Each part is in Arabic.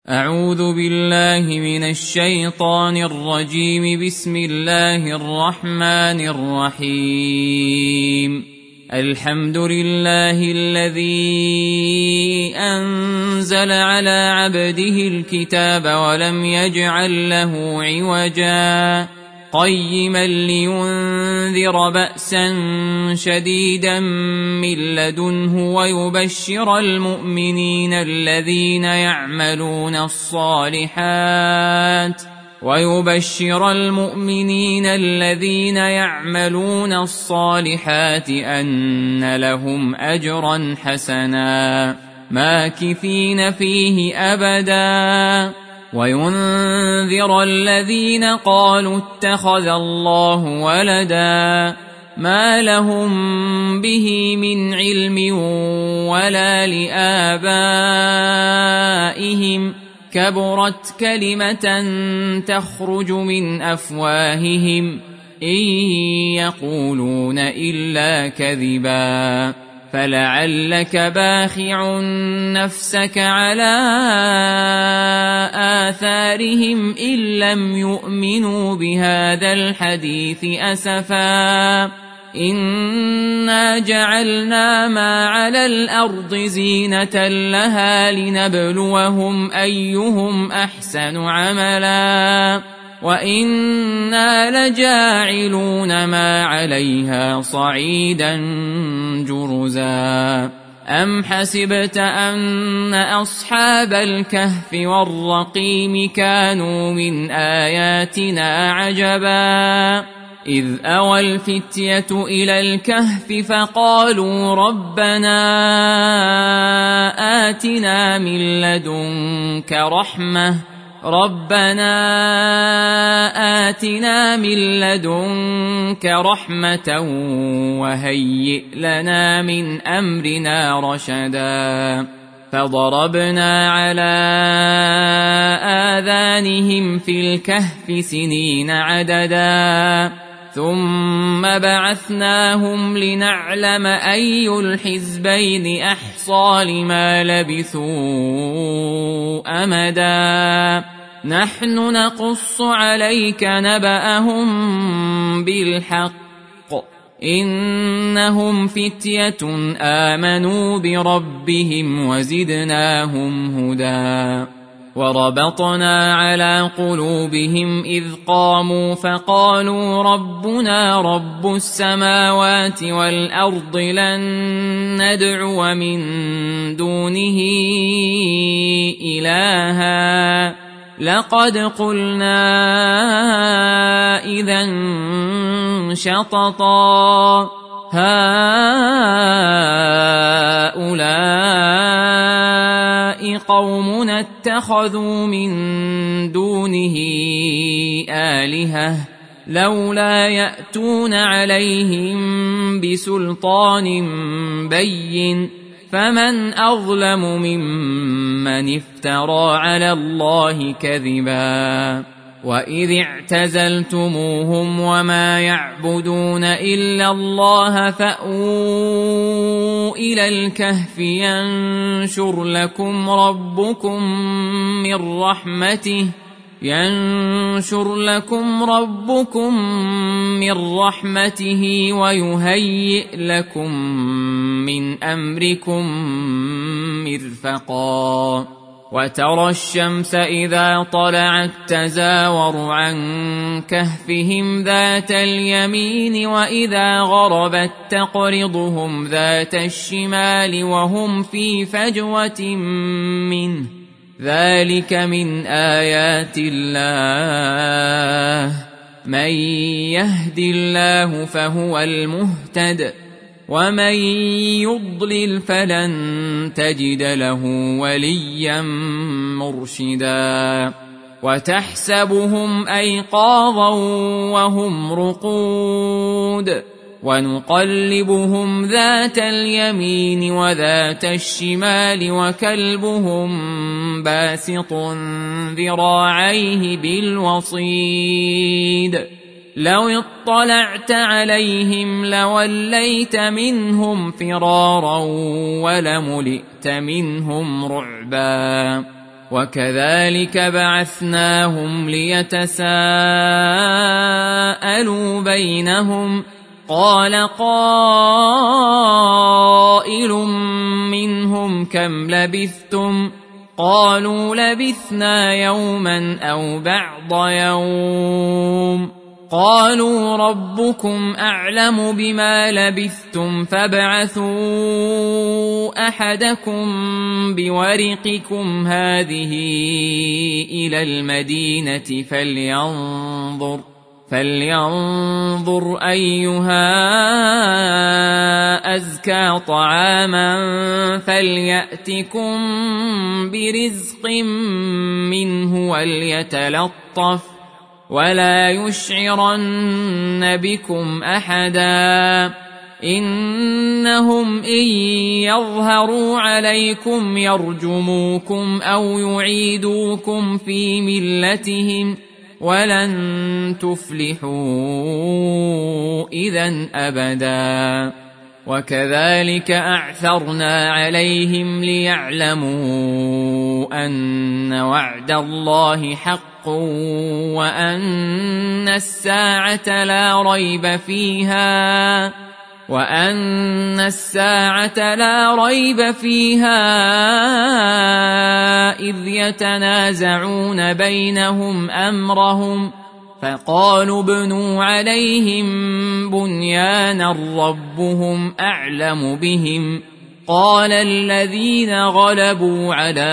أعوذ بالله من الشيطان الرجيم. بسم الله الرحمن الرحيم. الحمد لله الذي أنزل على عبده الكتاب ولم يجعل له عوجا قيما لينذر بأسا شديدا من لدنه ويبشر المؤمنين الذين يعملون الصالحات أن لهم أجرا حسنا ماكثين فيه أبدا وينذر الذين قالوا اتخذ الله ولدا ما لهم به من علم ولا لآبائهم كبرت كلمة تخرج من أفواههم إن يقولون إلا كذبا فلعلك باخع نفسك على آثارهم إن لم يؤمنوا بهذا الحديث أسفا إنا جعلنا ما على الأرض زينة لها لنبلوهم أيهم أحسن عملا وإنا لجاعلون ما عليها صعيدا جرزا. أم حسبت أن أصحاب الكهف والرقيم كانوا من آياتنا عجبا إذ أوى الفتية إلى الكهف فقالوا ربنا آتنا من لدنك رحمة وهيئ لنا من أمرنا رشدا فضربنا على آذانهم في الكهف سنين عددا ثم بعثناهم لنعلم أي الحزبين أحصى لما لبثوا أمدا نحن نقص عليك نبأهم بالحق إنهم فتية آمنوا بربهم وزدناهم هدى وربطنا على قلوبهم إذ قاموا فقالوا ربنا رب السماوات والأرض لن ندعو من دونه إلها لقد قلنا إذا شططا هؤلاء قومنا اتخذوا من دونه آلهة لولا يأتون عليهم بسلطان بين فمن أظلم ممن افترى على الله كذبا وإذ اعتزلتموهم وما يعبدون إلا الله فأووا إلى الكهف ينشر لكم ربكم من رحمته ويهيئ لكم من أمركم مرفقا وترى الشمس إذا طلعت تزاور عن كهفهم ذات اليمين وإذا غربت تقرضهم ذات الشمال وهم في فجوة منه ذلك من آيات الله من يهد الله فهو المهتد ومن يضلل فلن تجد له وليا مرشدا وتحسبهم أيقاظا وهم رقود ونقلبهم ذات اليمين وذات الشمال وكلبهم باسط ذراعيه بالوصيد لو اطلعت عليهم لوليت منهم فرارا ولملئت منهم رعبا وكذلك بعثناهم ليتساءلوا بينهم قال قائل منهم كم لبثتم قالوا لبثنا يوما أو بعض يوم قالوا ربكم أعلم بما لبثتم فابعثوا أحدكم بورقكم هذه إلى المدينة فلينظر أيها أزكى طعاما فليأتكم برزق منه وليتلطف ولا يشعرن بكم أحدا إنهم إن يظهروا عليكم يرجموكم أو يعيدوكم في ملتهم ولن تفلحوا إذن أبدا وكذلك أعثرنا عليهم ليعلموا أن وعد الله حق وأن الساعة لا ريب فيها إذ يتنازعون بينهم أمرهم فقالوا ابنوا عليهم بنيانا ربهم أعلم بهم قال الذين غلبوا على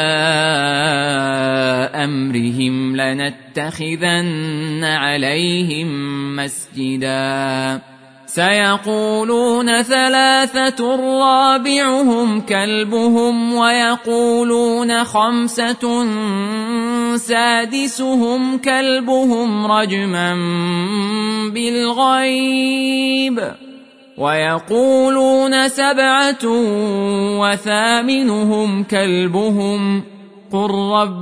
أمرهم لنتخذن عليهم مسجدا سيقولون 3 رابعهم كلبهم ويقولون 5 سادسهم كلبهم رجما بالغيب ويقولون 7 وثامنهم كلبهم قل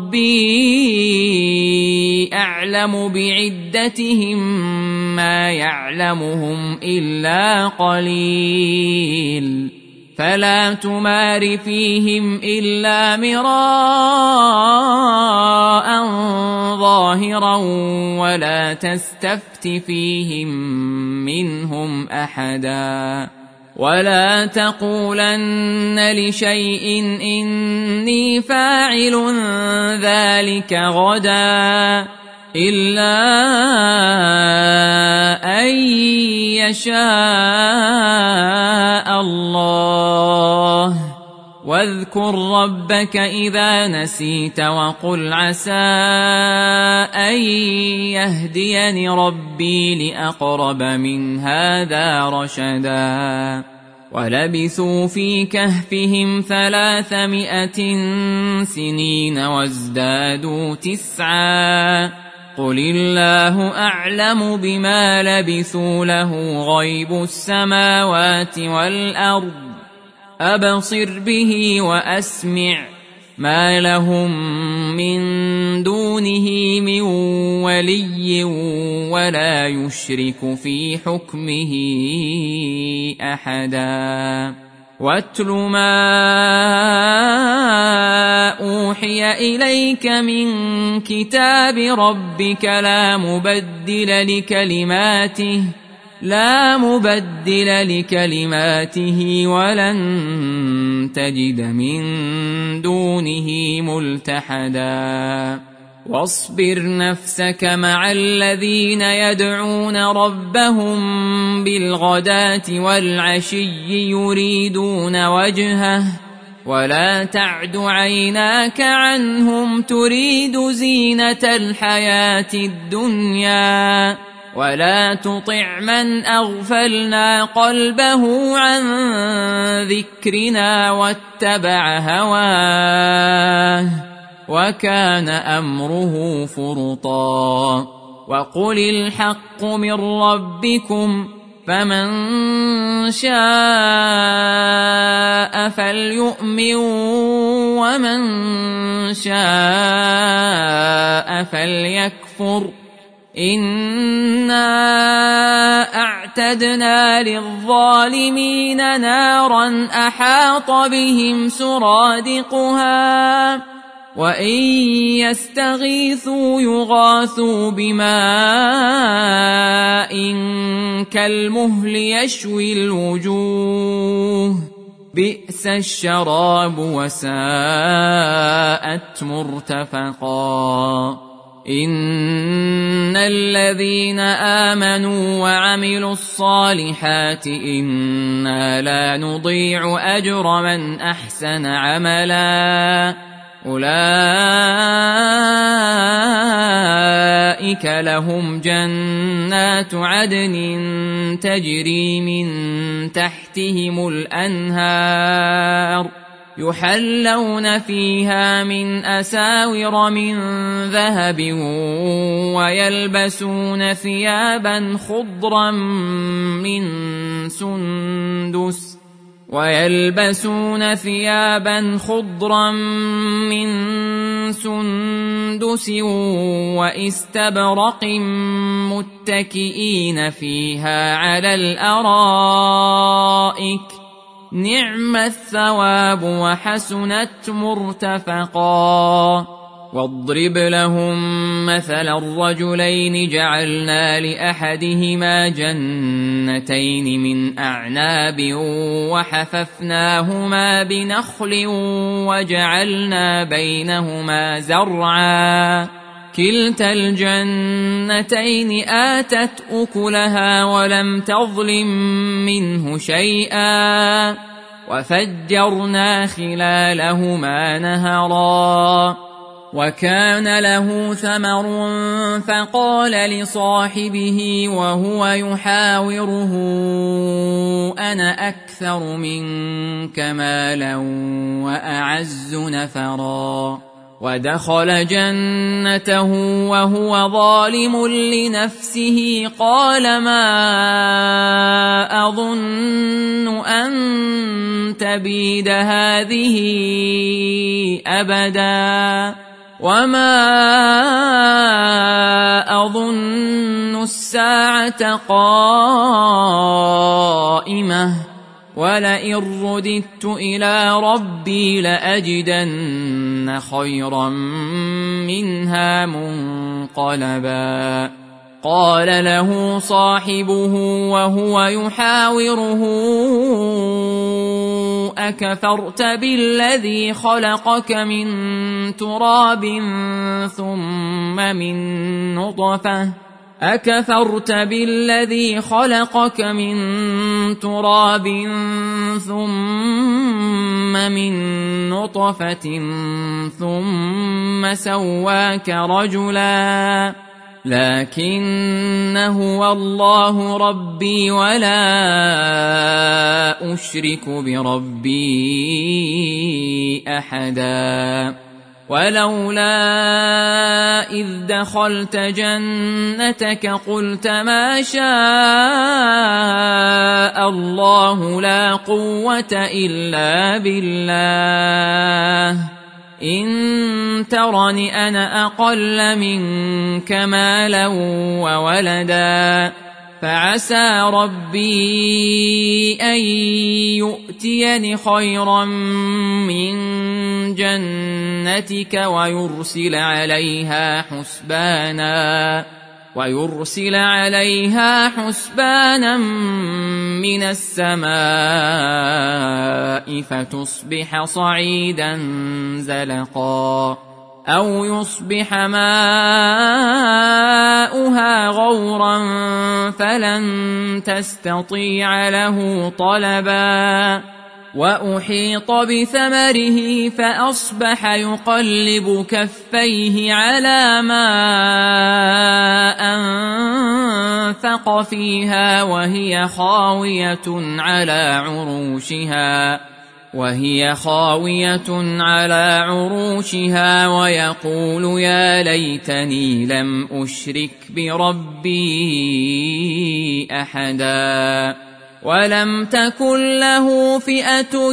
ربي أعلم بعدتهم ما يعلمهم إلا قليل فلا تمار فيهم إلا مراء ظاهرا ولا تستفت فيهم منهم أحدا ولا تقولن لشيء إني فاعل ذلك غدا إلا أن يشاء الله واذكر ربك إذا نسيت وقل عسى أن يهديني ربي لأقرب من هذا رشدا ولبثوا في كهفهم 300 سنين وازدادوا 9 قل الله أعلم بما لبثوا له غيب السماوات والأرض أبصر به وأسمع ما لهم من دونه من ولي ولا يشرك في حكمه أحدا واتل ما أوحي إليك من كتاب ربك لا مبدل لكلماته ولن تجد من دونه ملتحدا واصبر نفسك مع الذين يدعون ربهم بالغداة والعشي يريدون وجهه ولا تعد عيناك عنهم تريد زينة الحياة الدنيا ولا تطع من أغفلنا قلبه عن ذكرنا واتبع هواه وكان أمره فرطا وقل الحق من ربكم فمن شاء فليؤمن ومن شاء فليكفر إنا أعتدنا للظالمين نارا أحاط بهم سرادقها وإن يستغيثوا يغاثوا بماء كالمهل يشوي الوجوه بئس الشراب وساءت مرتفقا إن الذين آمنوا وعملوا الصالحات إنا لا نضيع أجر من أحسن عملا أولئك لهم جنات عدن تجري من تحتهم الأنهار يحلون فيها من أساور من ذهب ويلبسون ثيابا خضرا من سندس واستبرق متكئين فيها على الأرائك نعم الثواب وحسنت مرتفقا واضرب لهم مثل الرجلين جعلنا لأحدهما جنتين من أعناب وحففناهما بنخل وجعلنا بينهما زرعا كلتا الجنتين آتت أكلها ولم تظلم منه شيئا وفجرنا خلالهما نهرا وكان له ثمر فقال لصاحبه وهو يحاوره أنا أكثر منك مالا وأعز نفرا ودخل جنته وهو ظالم لنفسه قال ما أظن أن تبيد هذه أبدا وما أظن الساعة قائمة ولئن رددت إلى ربي لأجدن خيرا منها منقلبا قال له صاحبه وهو يحاوره أكفرت بالذي خلقك من تراب ثم من نطفة ثم سواك رجلا لكن هو الله ربي ولا أشرك بربي أحدا ولولا إذ دخلت جنتك قلت ما شاء الله لا قوة إلا بالله إن ترني أنا أقل منك مالا وولدا فعسى ربي أن يؤتيني خيرا من جنتك ويرسل عليها حسبانا من السماء فتصبح صعيدا زلقا أو يصبح ماؤها غورا فلن تستطيع له طلبا وأحيط بثمره فأصبح يقلب كفيه على ما أنفق فيها وهي خاوية على عروشها ويقول يا ليتني لم أشرك بربي أحدا ولم تكن له فئة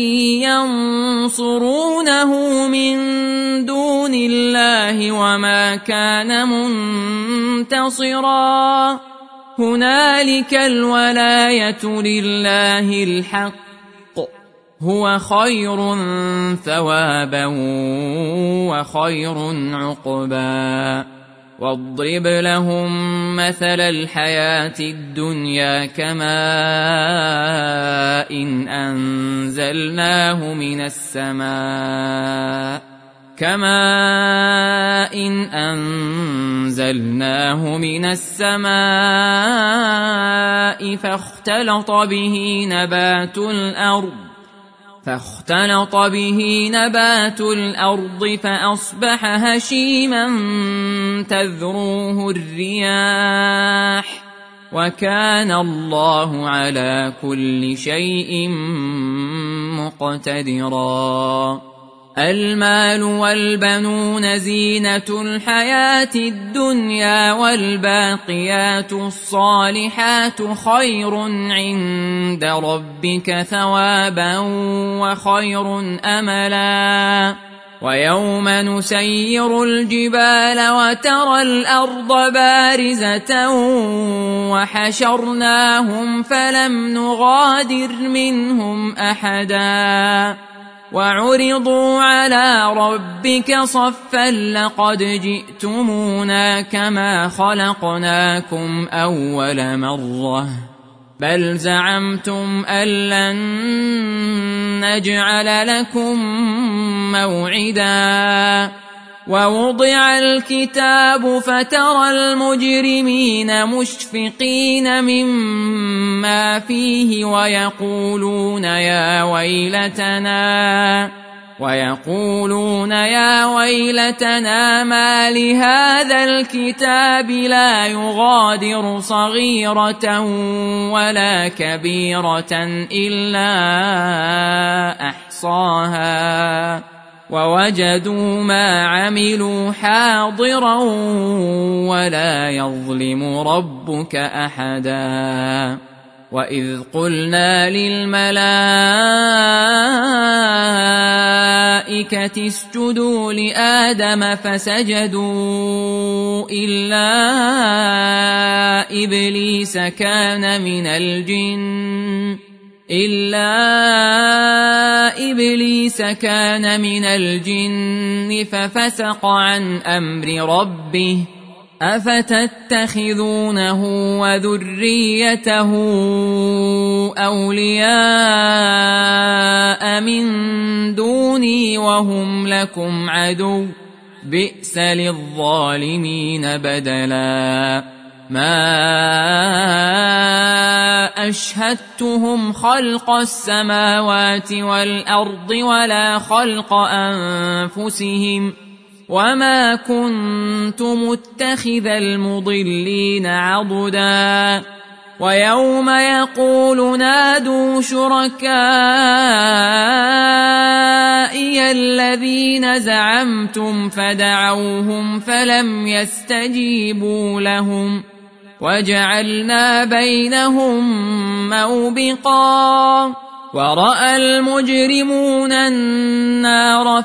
ينصرونه من دون الله وما كان منتصرا هنالك الولاية لله الحق هو خير ثوابا وخير عقبا. واضرب لهم مثل الحياة الدنيا كماء إن أنزلناه من السماء فاختلط به نبات الأرض فأصبح هشيما تذروه الرياح وكان الله على كل شيء مقتدرا. المال والبنون زينة الحياة الدنيا والباقيات الصالحات خير عند ربك ثوابا وخير أملا. ويوم نسير الجبال وترى الأرض بارزة وحشرناهم فلم نغادر منهم أحدا وعرضوا على ربك صفا لقد جئتمونا كما خلقناكم أول مرة بل زعمتم أن لن نجعل لكم موعدا. ووضع الكتاب فترى المجرمين مشفقين مما فيه ويقولون يا ويلتنا ما لهذا الكتاب لا يغادر صغيرة ولا كبيرة إلا أحصاها ووجدوا ما عملوا حاضرا ولا يظلم ربك أحدا. وإذ قلنا للملائكة اسجدوا لآدم فسجدوا إلا إبليس كان من الجن ففسق عن أمر ربه أفتتخذونه وذريته أولياء من دوني وهم لكم عدو بئس للظالمين بدلا. ما أشهدتهم خلق السماوات والأرض ولا خلق أنفسهم وما كنت متخذ المضلين عضدا. ويوم يقول نادوا شركائي الذين زعمتم فدعوهم فلم يستجيبوا لهم وجعلنا بينهم موبقا. ورأى المجرمون النار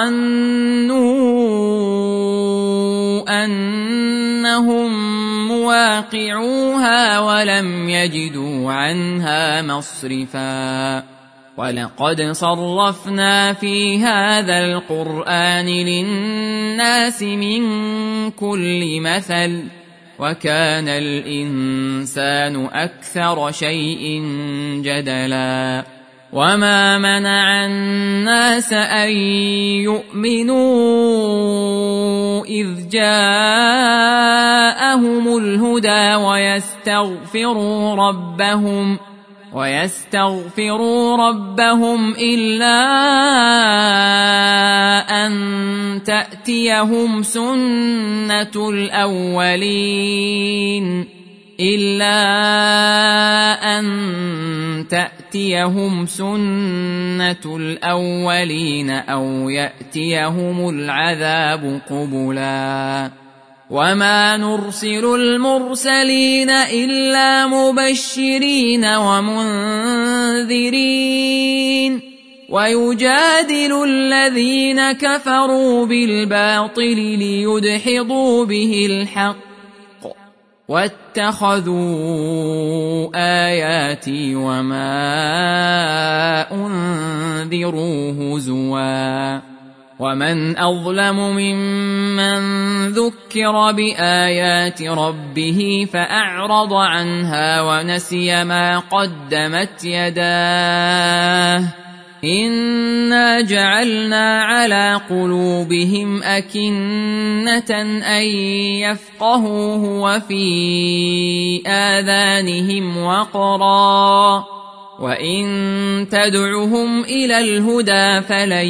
فظنوا أنهم مواقعوها ولم يجدوا عنها مصرفا. ولقد صرفنا في هذا القرآن للناس من كل مثل وكان الإنسان أكثر شيء جدلا. وما منع الناس أن يؤمنوا إذ جاءهم الهدى ويستغفروا ربهم إلا أن تأتيهم سنة الأولين أو يأتيهم العذاب قبلا. وما نرسل المرسلين إلا مبشرين ومنذرين ويجادل الذين كفروا بالباطل ليدحضوا به الحق واتخذوا آياتي وما أنذروا هزوا ومن أظلم ممن ذكر بآيات ربه فأعرض عنها ونسي ما قدمت يداه إنا جعلنا على قلوبهم أكنة أن يفقهوه وفي آذانهم وقرا وإن تدعهم إلى الهدى فلن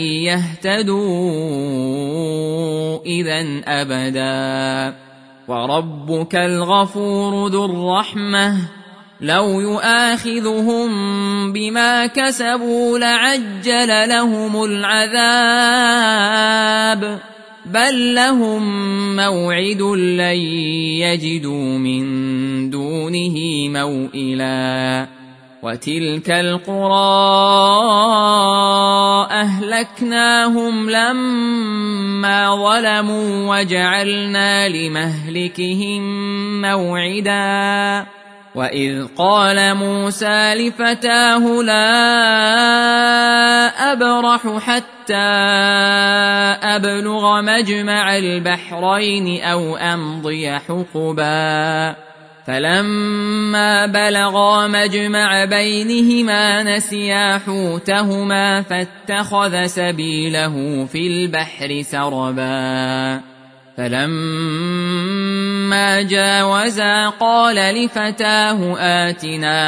يهتدوا إذن أبدا وربك الغفور ذو الرحمة لو يؤاخذهم بما كسبوا لعجل لهم العذاب بل لهم موعد لن يجدوا من دونه موئلا وتلك القرى أهلكناهم لما ظلموا وجعلنا لمهلكهم موعدا وإذ قال موسى لفتاه لا أبرح حتى أبلغ مجمع البحرين أو أمضي حقبا فلما بلغا مجمع بينهما نسيا حوتهما فاتخذ سبيله في البحر سربا فلما جاوزا قال لفتاه آتنا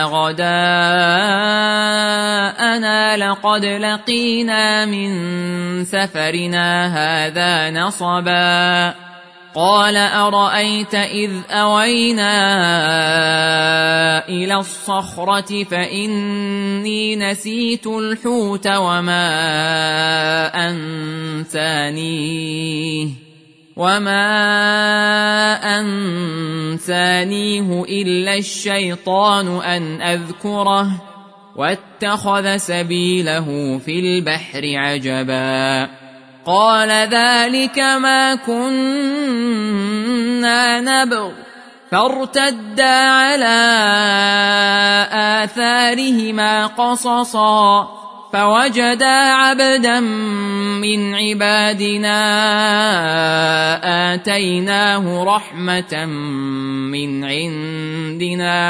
غداءنا لقد لقينا من سفرنا هذا نصبا قال أرأيت إذ أوينا إلى الصخرة فإني نسيت الحوت وما أنسانيه إلا الشيطان أن أذكره واتخذ سبيله في البحر عجبا قال ذلك ما كنا نبغ فارتدا على آثارهما قصصا فوجدا عبدا من عبادنا آتيناه رحمة من عندنا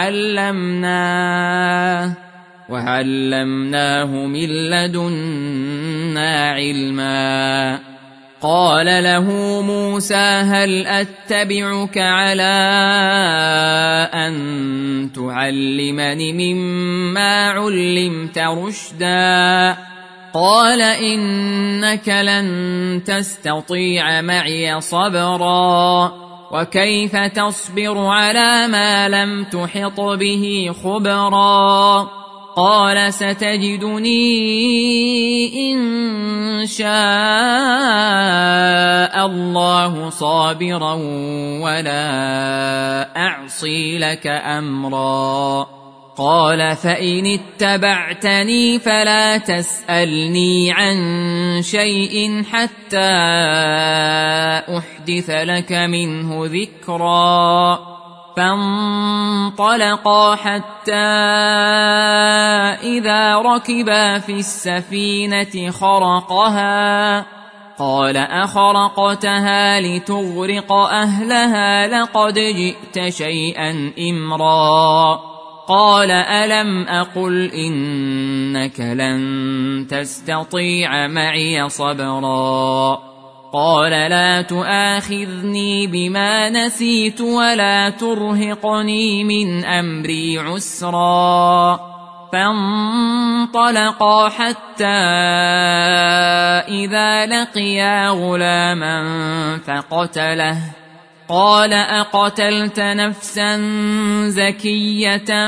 وعلمناه من لدنا علما قال له موسى هل أتبعك على أن تعلمني مما علمت رشدا قال إنك لن تستطيع معي صبرا وكيف تصبر على ما لم تحط به خبرا قال ستجدني إن شاء الله صابرا ولا أعصي لك أمرا قال فإن اتبعتني فلا تسألني عن شيء حتى أحدث لك منه ذكرا فانطلقا حتى إذا ركبا في السفينة خرقها قال أخرقتها لتغرق أهلها لقد جئت شيئا إمرا قال ألم أقل إنك لن تستطيع معي صبرا قال لا تؤاخذني بما نسيت ولا ترهقني من أمري عسرا فانطلقا حتى إذا لقيا غلاما فقتله قال أقتلت نفسا زكية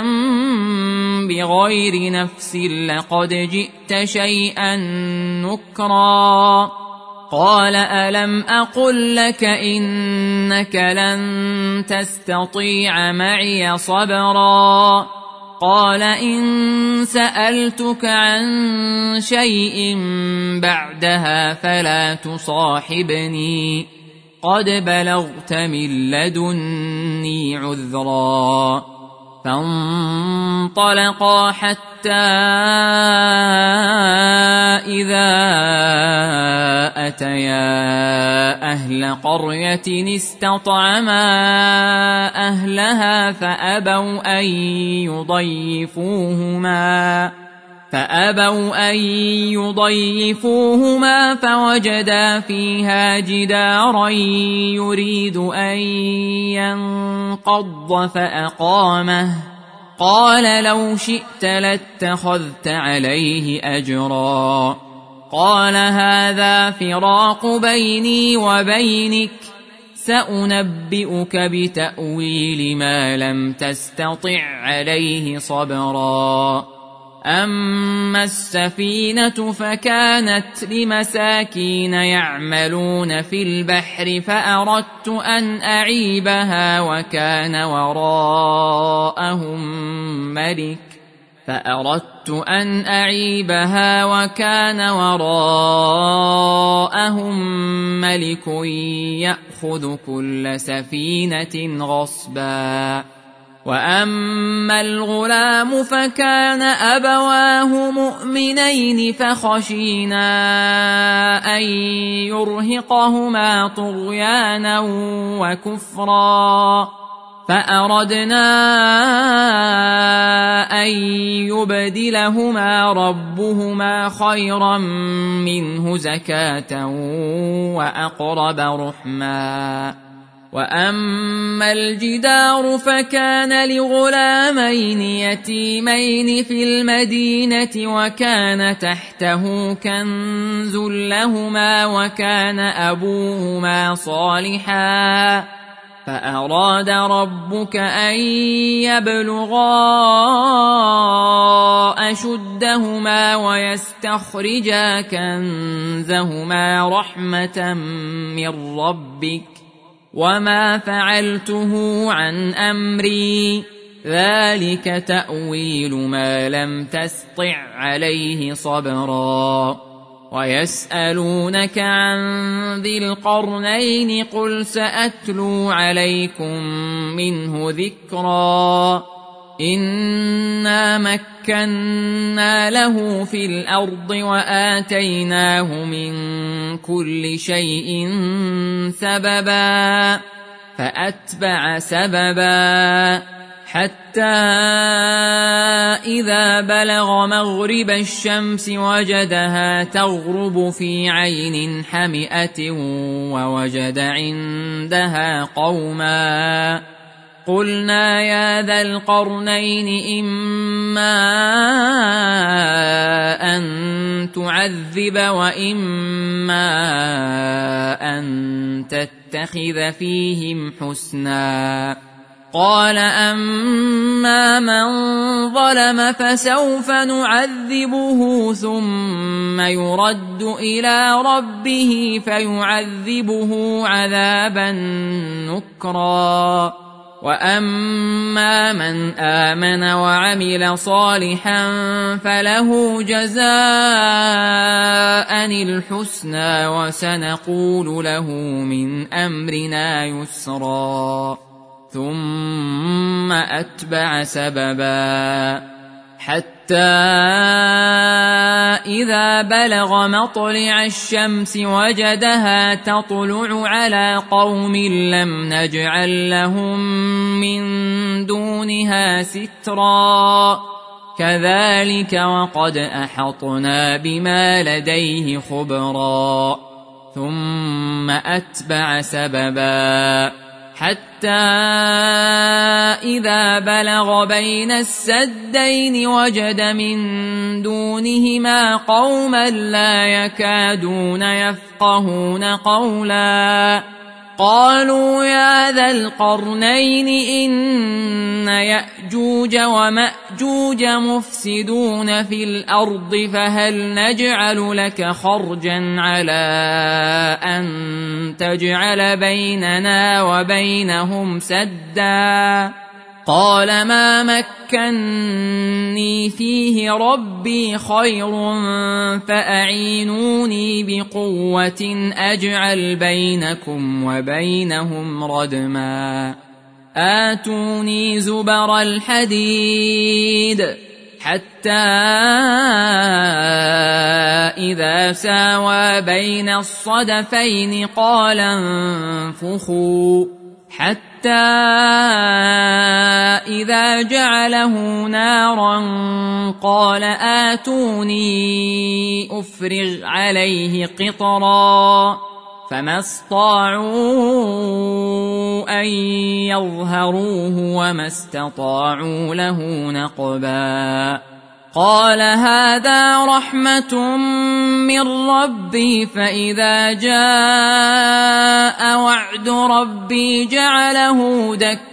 بغير نفس لقد جئت شيئا نكرا قال ألم أقل لك إنك لن تستطيع معي صبرا قال إن سألتك عن شيء بعدها فلا تصاحبني قد بلغت من لدني عذرا. فانطلقا حتى إذا أتيا أهل قرية استطعما أهلها فأبوا أن يضيفوهما فوجدا فيها جدارا يريد أن ينقض فأقامه. قال لو شئت لاتخذت عليه أجرا. قال هذا فراق بيني وبينك، سأنبئك بتأويل ما لم تستطع عليه صبرا. أما السفينة فكانت لمساكين يعملون في البحر فأردت أن أعيبها وكان وراءهم ملك يأخذ كل سفينة غصبا. وأما الغلام فكان أبواه مؤمنين فخشينا أن يرهقهما طغيانا وكفرا، فأردنا أن يبدلهما ربهما خيرا منه زكاة وأقرب رحما. وأما الجدار فكان لغلامين يتيمين في المدينة وكان تحته كنز لهما وكان أبوهما صالحا، فأراد ربك أن يبلغا أشدهما ويستخرجا كنزهما رحمة من ربك، وما فعلته عن أمري، ذلك تأويل ما لم تسطع عليه صبرا. ويسألونك عن ذي القرنين قل سأتلو عليكم منه ذكرا. إنا مكنا له في الأرض وآتيناه من كل شيء سببا، فأتبع سببا حتى إذا بلغ مغرب الشمس وجدها تغرب في عين حمئة ووجد عندها قوما. قلنا يا ذا القرنين إما أن تعذب وإما أن تتخذ فيهم حسنا. قال أما من ظلم فسوف نعذبه ثم يرد إلى ربه فيعذبه عذابا نكرا. وأما من آمن وعمل صالحا فله جزاء الحسنى وسنقول له من أمرنا يسرا. ثم أتبع سببا حتى إذا بلغ مطلع الشمس وجدها تطلع على قوم لم نجعل لهم من دونها سترا. كذلك وقد أحطنا بما لديه خبرا. ثم أتبع سببا حتى إذا بلغ بين السدين وجد من دونهما قوما لا يكادون يفقهون قولا. قالوا يا ذا القرنين إن يأجوج ومأجوج مفسدون في الأرض فهل نجعل لك خرجا على أن تجعل بيننا وبينهم سدا. قال ما مكني فيه ربي خير فأعينوني بقوة أجعل بينكم وبينهم ردما آتوني زبر الحديد حتى إذا ساوى بين الصدفين قال انفخوا حتى إذا جعله نارا قال آتوني أفرغ عليه قطرا فما استطاعوا أن يظهروه وما استطاعوا له نقبا قال هذا رحمة من ربي فإذا جاء وعد ربي جعله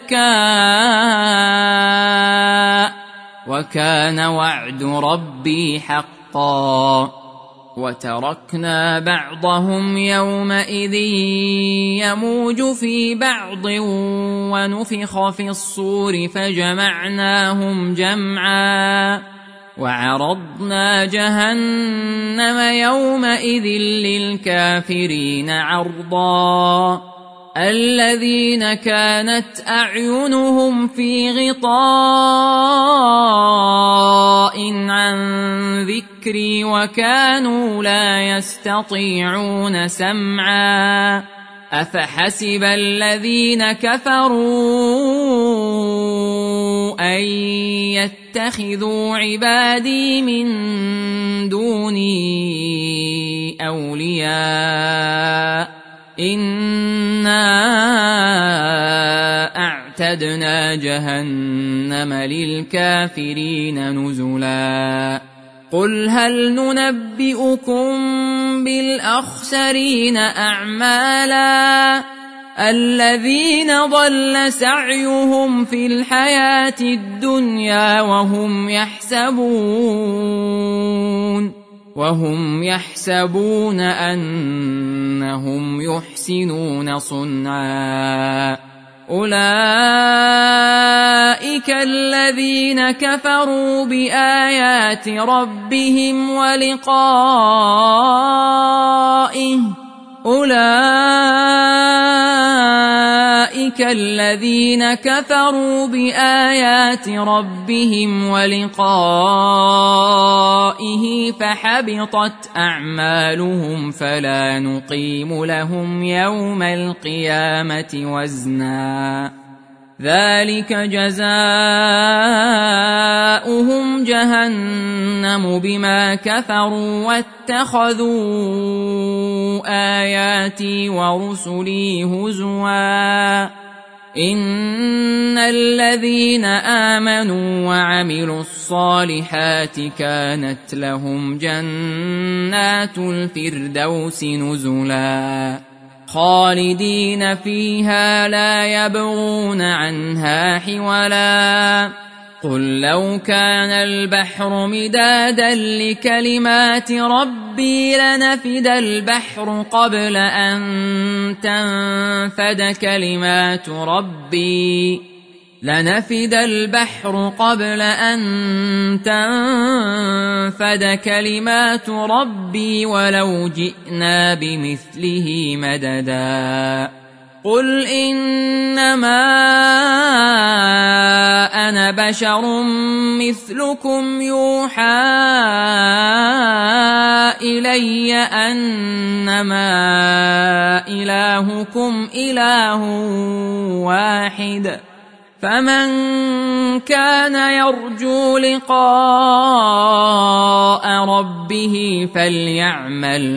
دكا وكان وعد ربي حقا وتركنا بعضهم يومئذ يموج في بعض ونفخ في الصور فجمعناهم جمعا وعرضنا جهنم يومئذ للكافرين عرضا الذين كانت أعينهم في غطاء عن ذكري وكانوا لا يستطيعون سمعا أفحسب الذين كفروا أن يتخذوا عبادي من دوني أولياء إنا أعتدنا جهنم للكافرين نزلا قل هل ننبئكم بالأخسرين أعمالا الذين ضل سعيهم في الحياة الدنيا وهم يحسبون أنهم يحسنون صنعا أولئك الذين كفروا بآيات ربهم ولقائه أولئك الذين كفروا بآيات ربهم ولقائه فحبطت أعمالهم فلا نقيم لهم يوم القيامة وزنا ذلك جزاؤهم جهنم بما كفروا واتخذوا آياتي ورسلي هزوا إن الذين آمنوا وعملوا الصالحات كانت لهم جنات الفردوس نزلا خالدين فيها لا يبغون عنها حولا قل لو كان البحر مدادا لكلمات ربي لنفد البحر قبل أن تنفد كلمات ربي ولو جئنا بمثله مددا قل إنما أنا بشر مثلكم يوحى إلي أنما إلهكم إله واحد فمن كان يرجو لقاء ربه فليعمل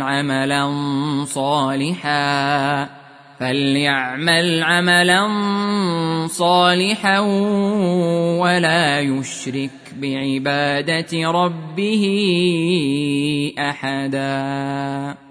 عملا صالحا ولا يشرك بعبادة ربه أحدا.